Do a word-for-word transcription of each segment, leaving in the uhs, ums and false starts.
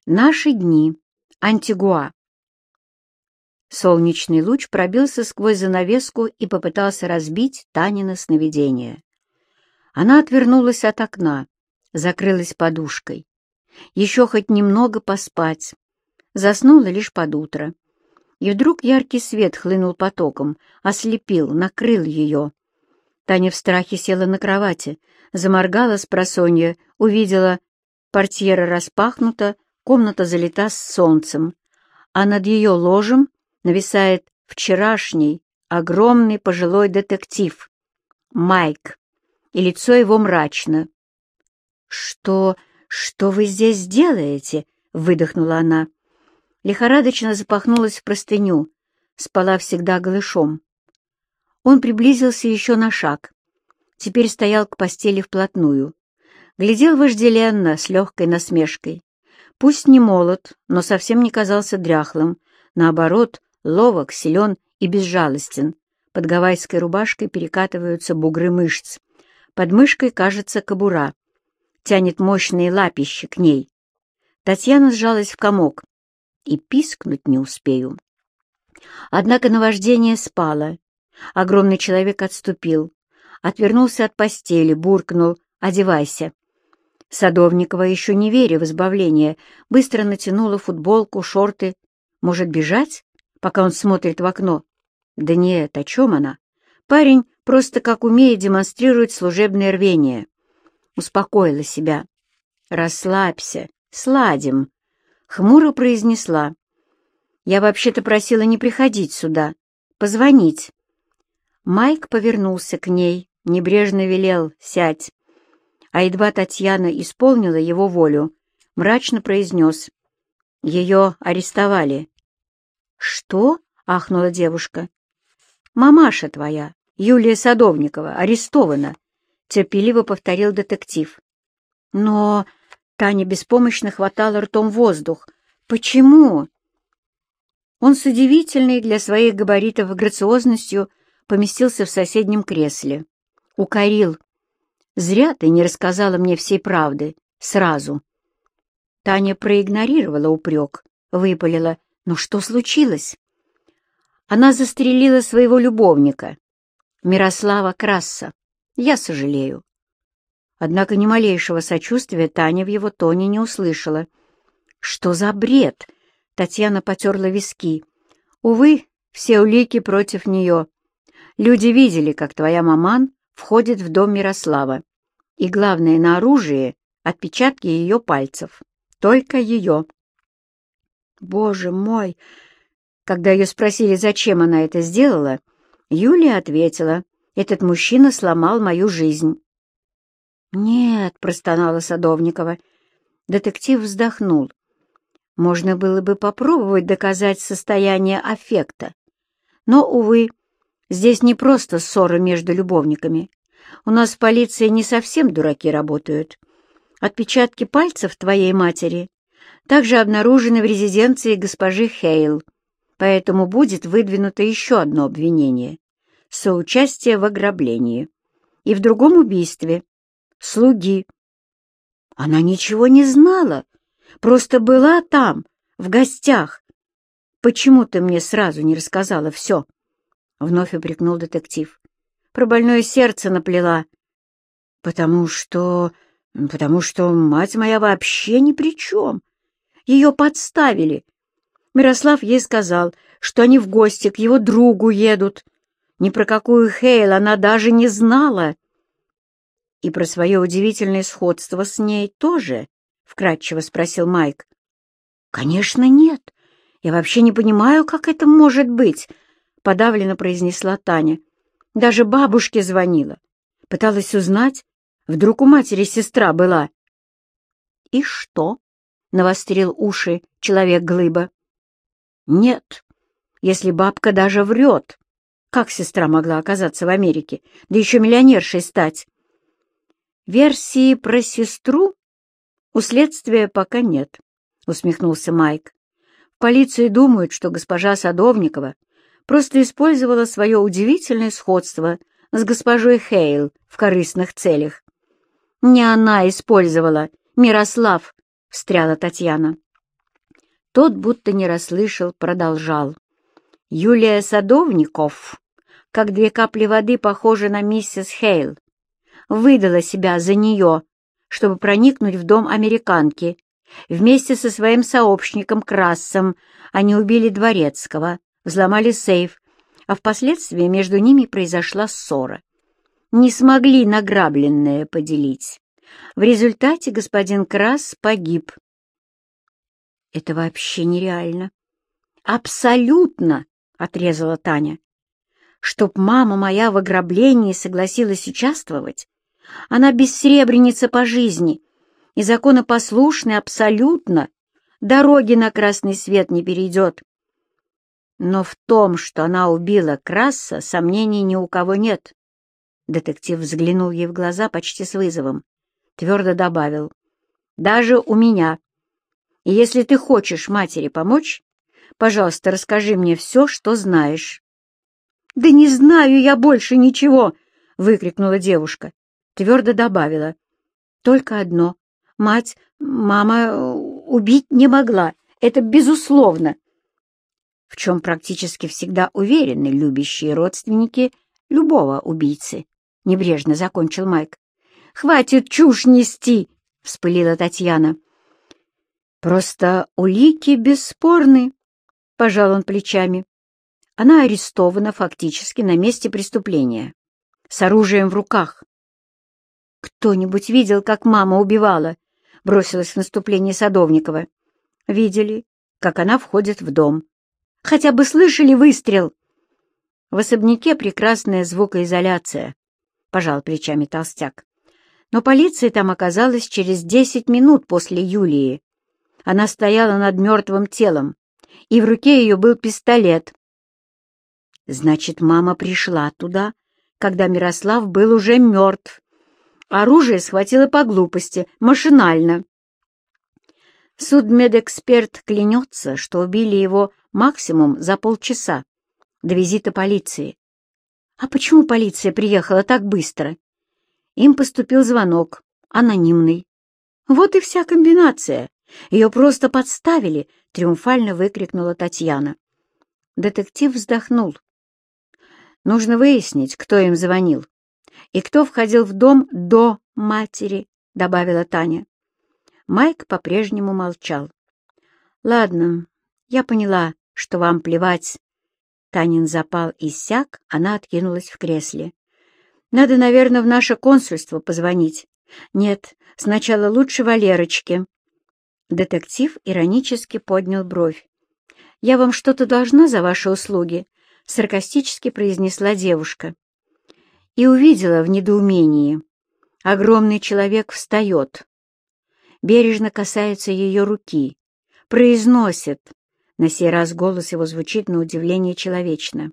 Наши дни. Антигуа. Солнечный луч пробился сквозь занавеску и попытался разбить Танино сновидение. Она отвернулась от окна, закрылась подушкой. Еще хоть немного поспать. Заснула лишь под утро. И вдруг яркий свет хлынул потоком, ослепил, накрыл ее. Таня в страхе села на кровати, заморгала спросонья, увидела: портьера распахнута, комната залита солнцем, а над ее ложем нависает вчерашний огромный пожилой детектив Майк, и лицо его мрачно. «Что... что вы здесь делаете?» — выдохнула она. Лихорадочно запахнулась в простыню, спала всегда голышом. Он приблизился еще на шаг. Теперь стоял к постели вплотную. Глядел вожделенно, с легкой насмешкой. Пусть не молод, но совсем не казался дряхлым. Наоборот, ловок, силен и безжалостен. Под гавайской рубашкой перекатываются бугры мышц. Под мышкой, кажется, кобура. Тянет мощные лапищи к ней. Татьяна сжалась в комок. И пискнуть не успею. Однако наваждение спало. Огромный человек отступил. Отвернулся от постели, буркнул: «Одевайся». Садовникова, еще не веря в избавление, быстро натянула футболку, шорты. Может, бежать, пока он смотрит в окно? Да нет, о чем она? Парень просто как умеет демонстрирует служебное рвение. Успокоила себя. «Расслабься, сладим», — хмуро произнесла. «Я вообще-то просила не приходить сюда, позвонить». Майк повернулся к ней, небрежно велел: «Сядь». А едва Татьяна исполнила его волю, мрачно произнес: «Ее арестовали». «Что?» — ахнула девушка. «Мамаша твоя, Юлия Садовникова, арестована», — терпеливо повторил детектив. «Но...» — Таня беспомощно хватала ртом воздух. «Почему?» Он с удивительной для своих габаритов грациозностью поместился в соседнем кресле. Укорил: «Зря ты не рассказала мне всей правды сразу». Таня проигнорировала упрек, выпалила: «Ну что случилось?» Она застрелила своего любовника, Мирослава Красса. Я сожалею. Однако ни малейшего сочувствия Таня в его тоне не услышала. «Что за бред?» — Татьяна потерла виски. «Увы, все улики против нее. Люди видели, как твоя маман входит в дом Мирослава. И главное, на оружии отпечатки ее пальцев. Только ее». Боже мой! Когда ее спросили, зачем она это сделала, Юлия ответила: «Этот мужчина сломал мою жизнь». «Нет», — простонала Садовникова. Детектив вздохнул. Можно было бы попробовать доказать состояние аффекта. Но, увы, здесь не просто ссора между любовниками. У нас в полиции не совсем дураки работают. Отпечатки пальцев твоей матери также обнаружены в резиденции госпожи Хейл, поэтому будет выдвинуто еще одно обвинение — соучастие в ограблении и в другом убийстве — слуги. Она ничего не знала, просто была там, в гостях. Почему ты мне сразу не рассказала все?» — вновь упрекнул детектив. «Про больное сердце наплела». «Потому что... потому что мать моя вообще ни при чем. Ее подставили. Мирослав ей сказал, что они в гости к его другу едут. Ни про какую Хейл она даже не знала». «И про свое удивительное сходство с ней тоже?» — вкратчиво спросил Майк. «Конечно, нет. Я вообще не понимаю, как это может быть», — подавленно произнесла Таня. «Даже бабушке звонила. Пыталась узнать, вдруг у матери сестра была». «И что?» — навострил уши человек-глыба. «Нет, если бабка даже врет. Как сестра могла оказаться в Америке, да еще миллионершей стать?» «Версии про сестру у следствия пока нет», — усмехнулся Майк. «В полиции думают, что госпожа Садовникова просто использовала свое удивительное сходство с госпожой Хейл в корыстных целях». «Не она использовала, Мирослав», — встряла Татьяна. Тот, будто не расслышал, продолжал. Юлия Садовников, как две капли воды, похожа на миссис Хейл, выдала себя за нее, чтобы проникнуть в дом американки. Вместе со своим сообщником Крассом они убили Дворецкого, взломали сейф, а впоследствии между ними произошла ссора. Не смогли награбленное поделить. В результате господин Красс погиб. «Это вообще нереально». «Абсолютно!» — отрезала Таня. «Чтоб мама моя в ограблении согласилась участвовать? Она бессребреница по жизни и законопослушная абсолютно, дороги на красный свет не перейдет. Но в том, что она убила Красса, сомнений ни у кого нет». Детектив взглянул ей в глаза почти с вызовом, твердо добавил. «Даже у меня. И если ты хочешь матери помочь, пожалуйста, расскажи мне все, что знаешь». «Да не знаю я больше ничего!» — выкрикнула девушка. Твердо добавила. «Только одно. Мать, мама убить не могла. Это безусловно». В чем практически всегда уверены любящие родственники любого убийцы. Небрежно закончил Майк. «Хватит чушь нести!» — вспылила Татьяна. «Просто улики бесспорны», — пожал он плечами. «Она арестована фактически на месте преступления, с оружием в руках». «Кто-нибудь видел, как мама убивала?» — бросилась в наступление Садовникова. «Видели, как она входит в дом. Хотя бы слышали выстрел?» «В особняке прекрасная звукоизоляция», — пожал плечами толстяк. «Но полиция там оказалась через десять минут после Юлии. Она стояла над мертвым телом, и в руке ее был пистолет». «Значит, мама пришла туда, когда Мирослав был уже мертв. Оружие схватила по глупости, машинально». Судмедэксперт клянется, что убили его максимум за полчаса до визита полиции. А почему полиция приехала так быстро? Им поступил звонок, анонимный. Вот и вся комбинация. Ее просто подставили, триумфально выкрикнула Татьяна. Детектив вздохнул. Нужно выяснить, кто им звонил и кто входил в дом до матери, добавила Таня. Майк по-прежнему молчал. Ладно, я поняла, что вам плевать. Танин запал иссяк, она откинулась в кресле. «Надо, наверное, в наше консульство позвонить. Нет, сначала лучше Валерочке». Детектив иронически поднял бровь. «Я вам что-то должна за ваши услуги?» — саркастически произнесла девушка. И увидела в недоумении. Огромный человек встает, бережно касается ее руки, произносит. На сей раз голос его звучит на удивление человечно.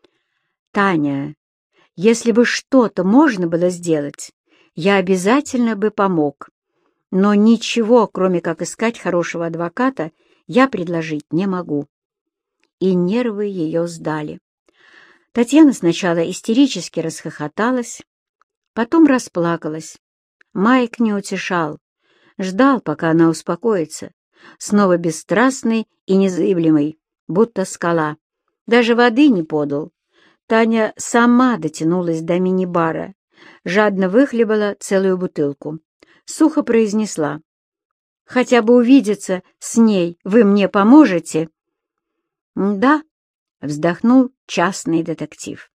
«Таня, если бы что-то можно было сделать, я обязательно бы помог. Но ничего, кроме как искать хорошего адвоката, я предложить не могу». И нервы ее сдали. Татьяна сначала истерически расхохоталась, потом расплакалась. Майк не утешал, ждал, пока она успокоится, снова бесстрастный и незыблемый, будто скала. Даже воды не подал. Таня сама дотянулась до мини-бара, жадно выхлебала целую бутылку. Сухо произнесла. «Хотя бы увидеться с ней вы мне поможете?» «Да», — вздохнул частный детектив.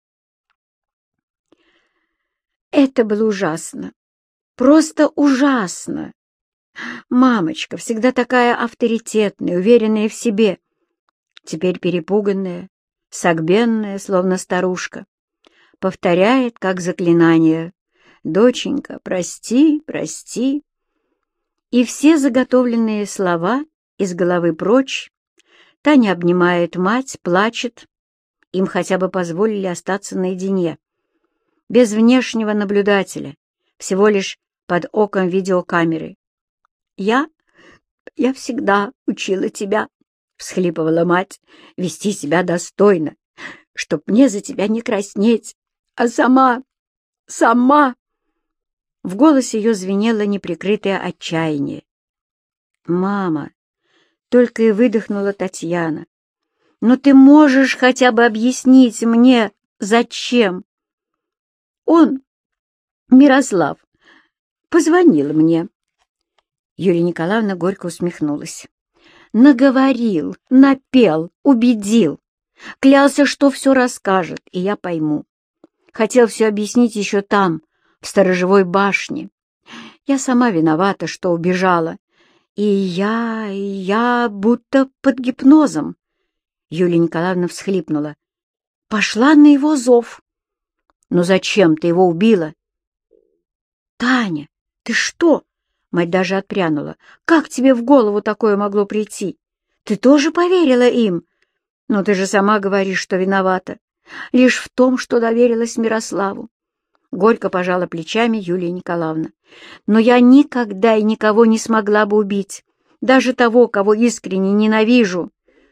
Это было ужасно, просто ужасно. Мамочка, всегда такая авторитетная, уверенная в себе, теперь перепуганная, согбенная, словно старушка, повторяет, как заклинание: «Доченька, прости, прости». И все заготовленные слова из головы прочь. Таня обнимает мать, плачет. Им хотя бы позволили остаться наедине, без внешнего наблюдателя, всего лишь под оком видеокамеры. «Я... я всегда учила тебя», — всхлипывала мать, — «вести себя достойно, чтоб мне за тебя не краснеть, а сама... сама...» В голосе ее звенело неприкрытое отчаяние. «Мама, только и выдохнула Татьяна. «Но ты можешь хотя бы объяснить мне, зачем?» «Он, Мирослав, позвонил мне». Юлия Николаевна горько усмехнулась. «Наговорил, напел, убедил. Клялся, что все расскажет, и я пойму. Хотел все объяснить еще там, в сторожевой башне. Я сама виновата, что убежала. И я, и я будто под гипнозом». Юлия Николаевна всхлипнула. «Пошла на его зов». «Но зачем ты его убила?» «Таня, ты что?» Мать даже отпрянула. «Как тебе в голову такое могло прийти? Ты тоже поверила им? Но ты же сама говоришь, что виновата. Лишь в том, что доверилась Мирославу». Горько пожала плечами Юлия Николаевна. «Но я никогда и никого не смогла бы убить, даже того, кого искренне ненавижу.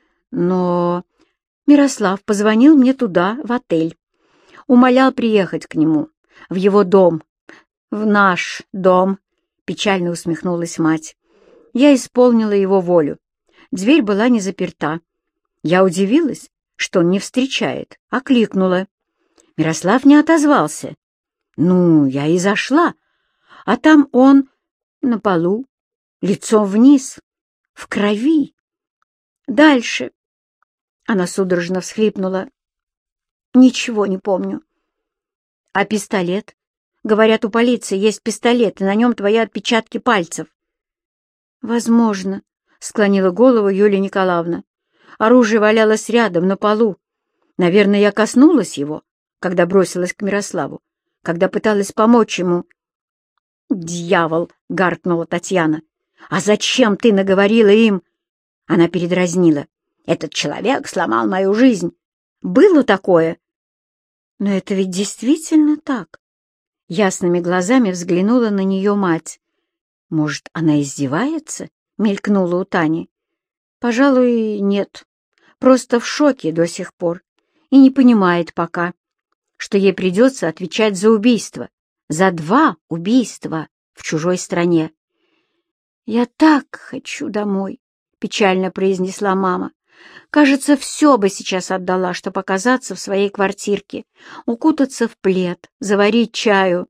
Но Мирослав позвонил мне туда, в отель. Умолял приехать к нему, в его дом, в наш дом», — печально усмехнулась мать. «Я исполнила его волю. Дверь была не заперта. Я удивилась, что он не встречает, окликнула. Мирослав не отозвался. Ну, я и зашла, а там он на полу, лицом вниз, в крови. Дальше...» Она судорожно всхлипнула. «Ничего не помню». «А пистолет? Говорят, у полиции есть пистолет, и на нем твои отпечатки пальцев». «Возможно», — склонила голову Юлия Николаевна. «Оружие валялось рядом, на полу. Наверное, я коснулась его, когда бросилась к Мирославу, когда пыталась помочь ему». «Дьявол!» — гаркнула Татьяна. «А зачем ты наговорила им?» Она передразнила. «Этот человек сломал мою жизнь. Было такое?» «Но это ведь действительно так». Ясными глазами взглянула на нее мать. «Может, она издевается?» — мелькнула у Тани. «Пожалуй, нет. Просто в шоке до сих пор и не понимает пока, что ей придется отвечать за убийство, за два убийства в чужой стране». «Я так хочу домой», — печально произнесла мама. «Кажется, все бы сейчас отдала, чтобы оказаться в своей квартирке, укутаться в плед, заварить чаю».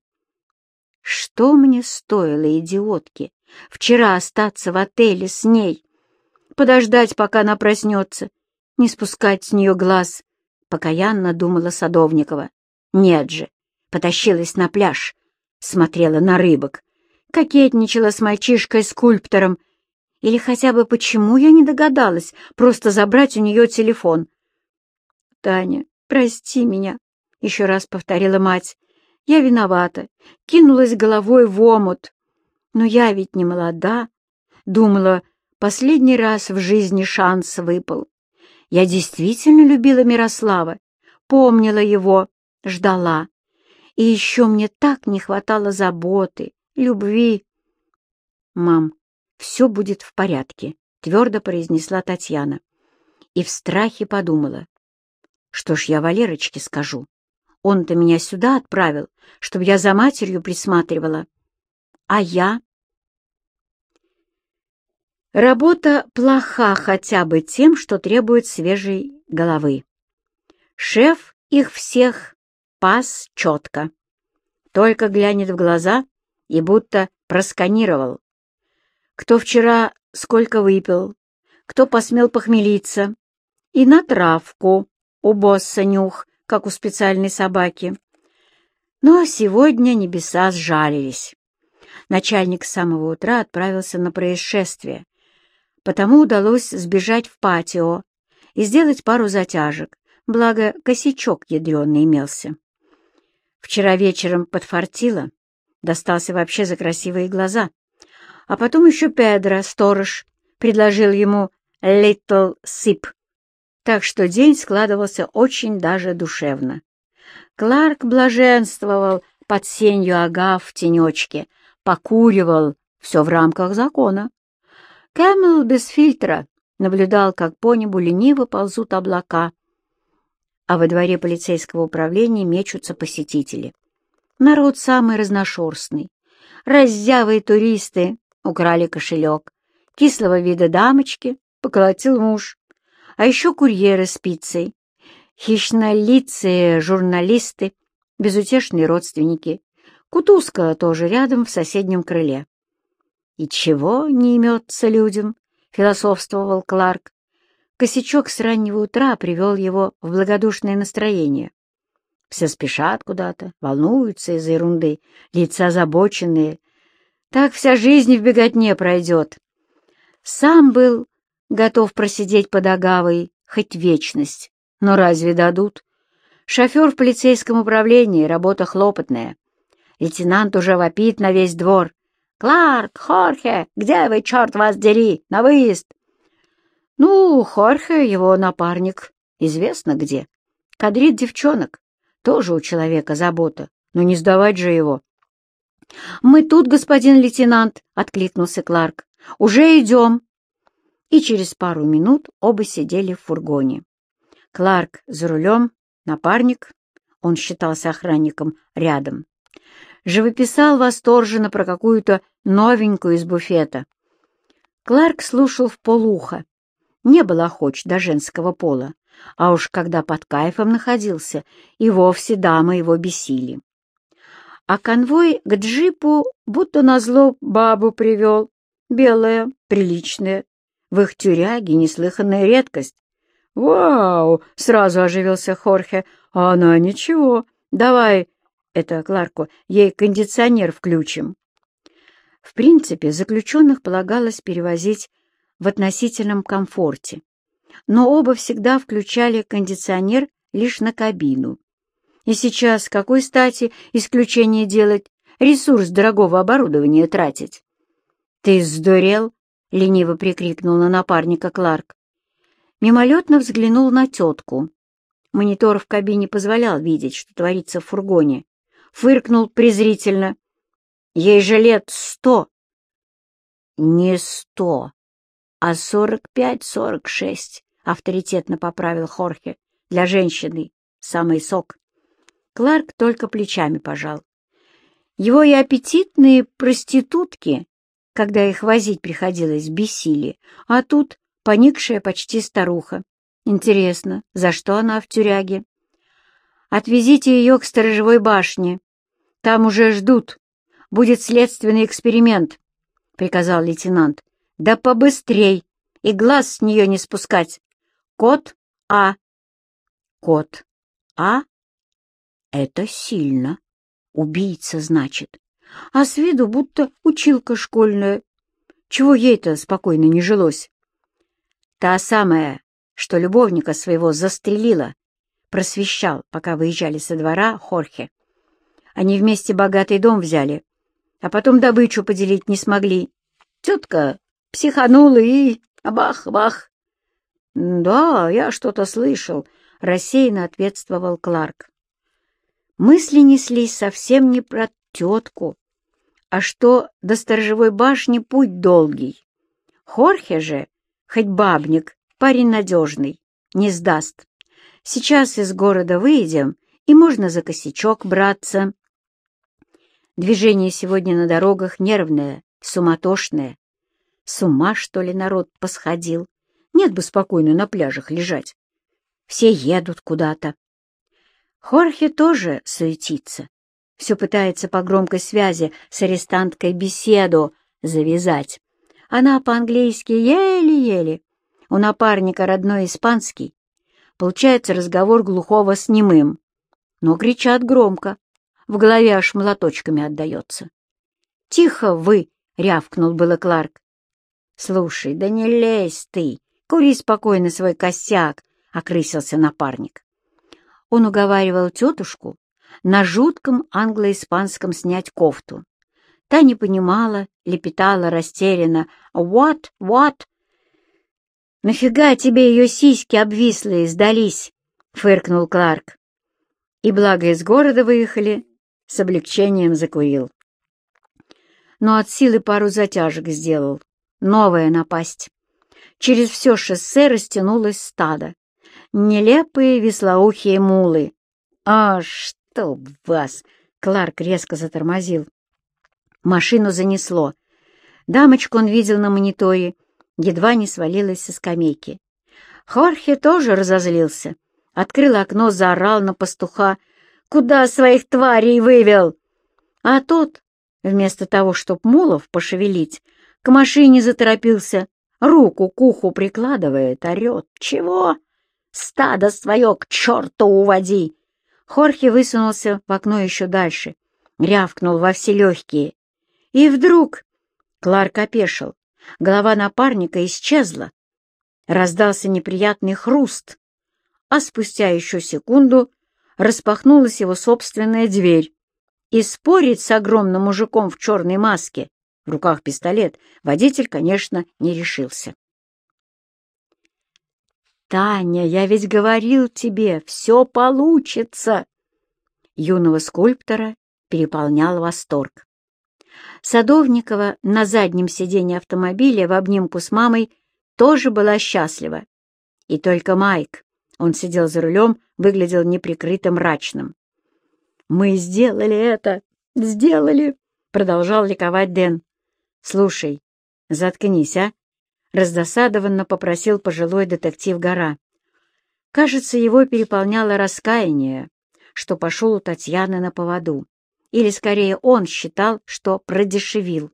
Что мне стоило, идиотке, вчера остаться в отеле с ней, подождать, пока она проснется, не спускать с нее глаз, покаянно думала Садовникова. Нет же, потащилась на пляж, смотрела на рыбок, кокетничала с мальчишкой-скульптором. Или хотя бы почему я не догадалась просто забрать у нее телефон? «Таня, прости меня», — еще раз повторила мать. «Я виновата, кинулась головой в омут. Но я ведь не молода. Думала, последний раз в жизни шанс выпал. Я действительно любила Мирослава, помнила его, ждала. И еще мне так не хватало заботы, любви». «Мам, все будет в порядке», — твердо произнесла Татьяна. И в страхе подумала. «Что ж я Валерочке скажу? Он-то меня сюда отправил, чтобы я за матерью присматривала. А я?» Работа плоха хотя бы тем, что требует свежей головы. Шеф их всех пас четко. Только глянет в глаза и будто просканировал. Кто вчера сколько выпил, кто посмел похмелиться. И на травку у босса нюх, как у специальной собаки. Но сегодня небеса сжалились. Начальник с самого утра отправился на происшествие, потому удалось сбежать в патио и сделать пару затяжек, благо косячок ядреный имелся. Вчера вечером подфартило, достался вообще за красивые глаза. А потом еще Педро, сторож, предложил ему «little sip». Так что день складывался очень даже душевно. Кларк блаженствовал под сенью агав в тенечке, покуривал, все в рамках закона. Кэмел без фильтра наблюдал, как по небу лениво ползут облака, а во дворе полицейского управления мечутся посетители. Народ самый разношерстный. Раззявые туристы украли кошелек, кислого вида дамочки поколотил муж. А еще курьеры с пиццей, хищнолицые журналисты, безутешные родственники. Кутузка тоже рядом в соседнем крыле. «И чего не имется людям?» — философствовал Кларк. Косячок с раннего утра привел его в благодушное настроение. Все спешат куда-то, волнуются из-за ерунды, лица озабоченные. Так вся жизнь в беготне пройдет. Сам был готов просидеть под агавой хоть вечность, но разве дадут? Шофер в полицейском управлении, работа хлопотная. Лейтенант уже вопит на весь двор. «Кларк, Хорхе, где вы, черт вас дери, на выезд?» Ну, Хорхе, его напарник, известно где. Кадрит девчонок, тоже у человека забота, но не сдавать же его. «Мы тут, господин лейтенант», — откликнулся Кларк. «Уже идем». И через пару минут оба сидели в фургоне. Кларк за рулем, напарник, он считался охранником, рядом. Живописал восторженно про какую-то новенькую из буфета. Кларк слушал вполуха. Не был охоч до женского пола, а уж когда под кайфом находился, и вовсе дамы его бесили. А конвой к джипу будто назло бабу привел, белая, приличная, в их тюряге неслыханная редкость. «Вау!» — сразу оживился Хорхе. «А она ничего. Давай, это Кларку, ей кондиционер включим». В принципе, заключенных полагалось перевозить в относительном комфорте, но оба всегда включали кондиционер лишь на кабину. И сейчас какой стати исключение делать, ресурс дорогого оборудования тратить? «Ты сдурел?» — лениво прикрикнул на напарника Кларк. Мимолетно взглянул на тетку. Монитор в кабине позволял видеть, что творится в фургоне. Фыркнул презрительно. «Ей же лет сто!» «Не сто, а сорок пять, сорок шесть», — авторитетно поправил Хорхе. «Для женщины самый сок». Кларк только плечами пожал. Его и аппетитные проститутки, когда их возить приходилось, бесили, а тут поникшая почти старуха. Интересно, за что она в тюряге? «Отвезите ее к сторожевой башне. Там уже ждут. Будет следственный эксперимент», — приказал лейтенант. «Да побыстрей, и глаз с нее не спускать. Код А». «Код А? Это сильно. Убийца, значит. А с виду будто училка школьная. Чего ей-то спокойно не жилось?» «Та самая, что любовника своего застрелила», — просвещал, пока выезжали со двора Хорхе. Они вместе богатый дом взяли, а потом добычу поделить не смогли. Тетка психанула и бах-бах. «Да, я что-то слышал», — рассеянно ответствовал Кларк. Мысли неслись совсем не про тетку, а что до сторожевой башни путь долгий. Хорхе же, хоть бабник, парень надежный, не сдаст. Сейчас из города выйдем, и можно за косячок браться. Движение сегодня на дорогах нервное, суматошное. С ума, что ли, народ посходил? Нет бы спокойно на пляжах лежать. Все едут куда-то. Хорхе тоже суетится. Все пытается по громкой связи с арестанткой беседу завязать. Она по-английски еле-еле. У напарника родной испанский. Получается разговор глухого с немым. Но кричат громко. В голове аж молоточками отдается. «Тихо вы!» — рявкнул было Кларк. «Слушай, да не лезь ты! Кури спокойно свой косяк!» — окрысился напарник. Он уговаривал тетушку на жутком англо-испанском снять кофту. Та не понимала, лепетала растерянно. «What? What?» «Нафига тебе ее сиськи обвислые сдались?» — фыркнул Кларк. И благо из города выехали, с облегчением закурил. Но от силы пару затяжек сделал. Новая напасть. Через все шоссе растянулось стадо. Нелепые веслоухие мулы. «А, чтоб вас!» — Кларк резко затормозил. Машину занесло. Дамочку он видел на мониторе. едва не свалилась со скамейки. Хорхе тоже разозлился. Открыл окно, заорал на пастуха. «Куда своих тварей вывел?» А тот, вместо того, чтоб мулов пошевелить, к машине заторопился, руку к уху прикладывает, орет. «Чего? Стадо свое к черту уводи!» Хорхе высунулся в окно еще дальше, рявкнул во все легкие. И вдруг Кларк опешил. Голова напарника исчезла. Раздался неприятный хруст, а спустя еще секунду распахнулась его собственная дверь. И спорить с огромным мужиком в черной маске, в руках пистолет, водитель, конечно, не решился. «Таня, я ведь говорил тебе, все получится!» Юного скульптора переполнял восторг. Садовникова на заднем сиденье автомобиля в обнимку с мамой тоже была счастлива. И только Майк, он сидел за рулем, выглядел неприкрыто мрачным. «Мы сделали это! Сделали!» — продолжал ликовать Дэн. «Слушай, заткнись, а!» — раздосадованно попросил пожилой детектив Гора. Кажется, его переполняло раскаяние, что пошел у Татьяны на поводу. Или, скорее, он считал, что продешевил.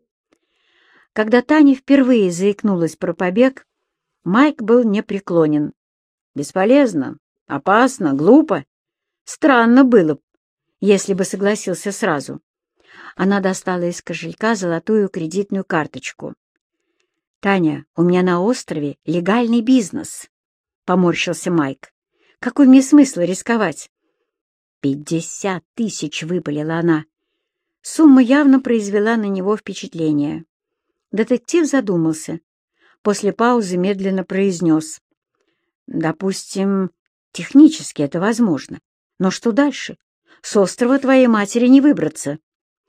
Когда Таня впервые заикнулась про побег, Майк был непреклонен. «Бесполезно, опасно, глупо. Странно было б, если бы согласился сразу». Она достала из кошелька золотую кредитную карточку. «Таня, у меня на острове легальный бизнес», — поморщился Майк. «Какой мне смысл рисковать?» «Пятьдесят тысяч!» — выпалила она. Сумма явно произвела на него впечатление. Детектив задумался. После паузы медленно произнес. «Допустим, технически это возможно. Но что дальше? С острова твоей матери не выбраться».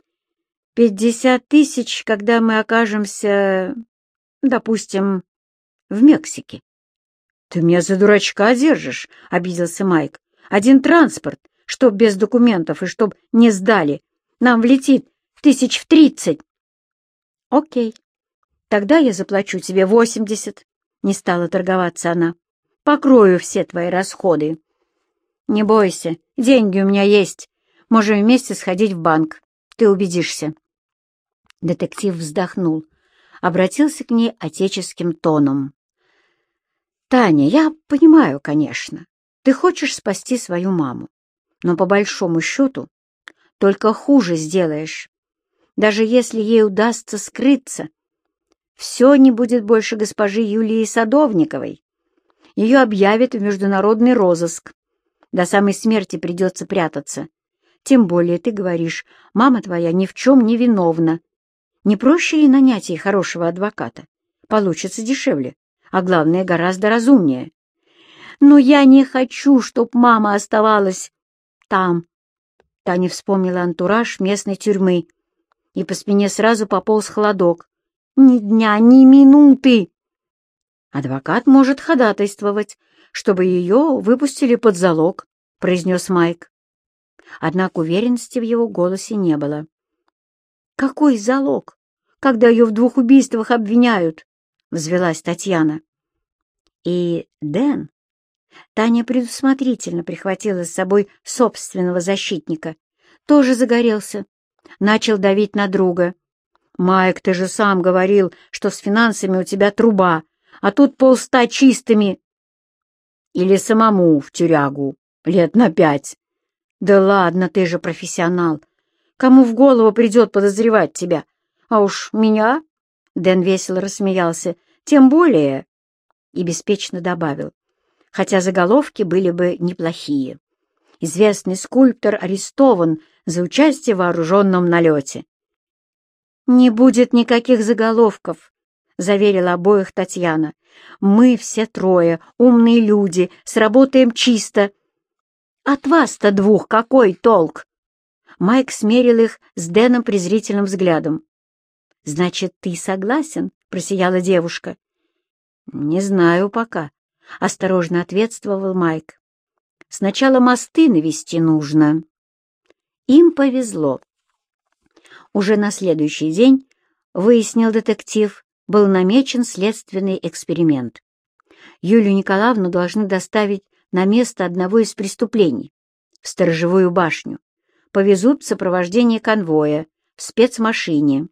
«Пятьдесят тысяч, когда мы окажемся, допустим, в Мексике». «Ты меня за дурачка держишь», — обиделся Майк. «Один транспорт, чтоб без документов и чтоб не сдали, нам влетит тысяч в тридцать». «Окей, тогда я заплачу тебе восемьдесят», — не стала торговаться она. «Покрою все твои расходы». «Не бойся, деньги у меня есть. Можем вместе сходить в банк. Ты убедишься». Детектив вздохнул, обратился к ней отеческим тоном. «Таня, я понимаю, конечно, ты хочешь спасти свою маму, но по большому счету только хуже сделаешь. Даже если ей удастся скрыться, все не будет больше госпожи Юлии Садовниковой. Ее объявят в международный розыск. До самой смерти придется прятаться. Тем более, ты говоришь, мама твоя ни в чем не виновна. Не проще ли нанять ей хорошего адвоката? Получится дешевле, а главное, гораздо разумнее. Но я не хочу, чтоб мама оставалась там. Таня вспомнила антураж местной тюрьмы, и по спине сразу пополз холодок. Ни дня, ни минуты. Адвокат может ходатайствовать, чтобы ее выпустили под залог, произнес Майк. Однако уверенности в его голосе не было. «Какой залог, когда ее в двух убийствах обвиняют?» — взвелась Татьяна. И Дэн... Таня предусмотрительно прихватила с собой собственного защитника. Тоже загорелся. Начал давить на друга. «Майк, ты же сам говорил, что с финансами у тебя труба, а тут полста чистыми». «Или самому в тюрягу, лет на пять». «Да ладно, ты же профессионал. Кому в голову придет подозревать тебя? А уж меня?» Дэн весело рассмеялся. «Тем более...» И беспечно добавил. Хотя заголовки были бы неплохие. Известный скульптор арестован за участие в вооруженном налете. «Не будет никаких заголовков», — заверила обоих Татьяна. «Мы все трое, умные люди, сработаем чисто». «От вас-то двух какой толк?» Майк смерил их с Дэном презрительным взглядом. «Значит, ты согласен?» — просияла девушка. «Не знаю пока», — осторожно ответствовал Майк. «Сначала мосты навести нужно». Им повезло. Уже на следующий день, выяснил детектив, был намечен следственный эксперимент. Юлию Николаевну должны доставить на место одного из преступлений, в сторожевую башню. Повезут в сопровождении конвоя, в спецмашине.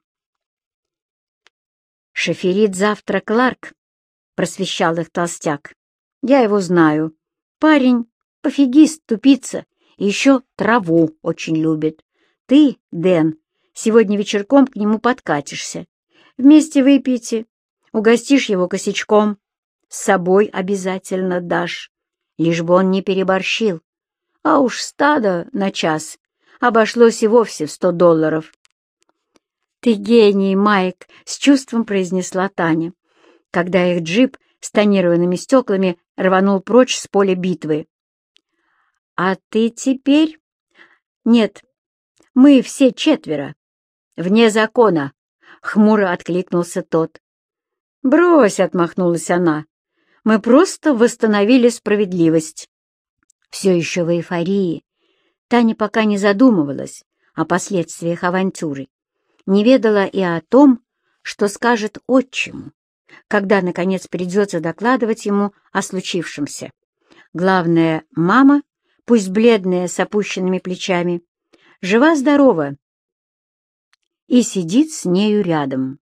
«Шоферит завтра Кларк», — просвещал их толстяк. «Я его знаю. Парень пофигист, тупица, и еще траву очень любит. Ты, Дэн, сегодня вечерком к нему подкатишься. Вместе выпьете, угостишь его косячком, с собой обязательно дашь, лишь бы он не переборщил. А уж стадо на час обошлось и вовсе в сто долларов». «Ты гений, Майк!» — с чувством произнесла Таня, когда их джип с тонированными стеклами рванул прочь с поля битвы. «А ты теперь...» «Нет, мы все четверо. Вне закона», — хмуро откликнулся тот. «Брось», — отмахнулась она, — «мы просто восстановили справедливость». Все еще в эйфории Таня пока не задумывалась о последствиях авантюры, не ведала и о том, что скажет отчиму, когда, наконец, придется докладывать ему о случившемся. Главное, мама, пусть бледная, с опущенными плечами, жива-здорова и сидит с нею рядом.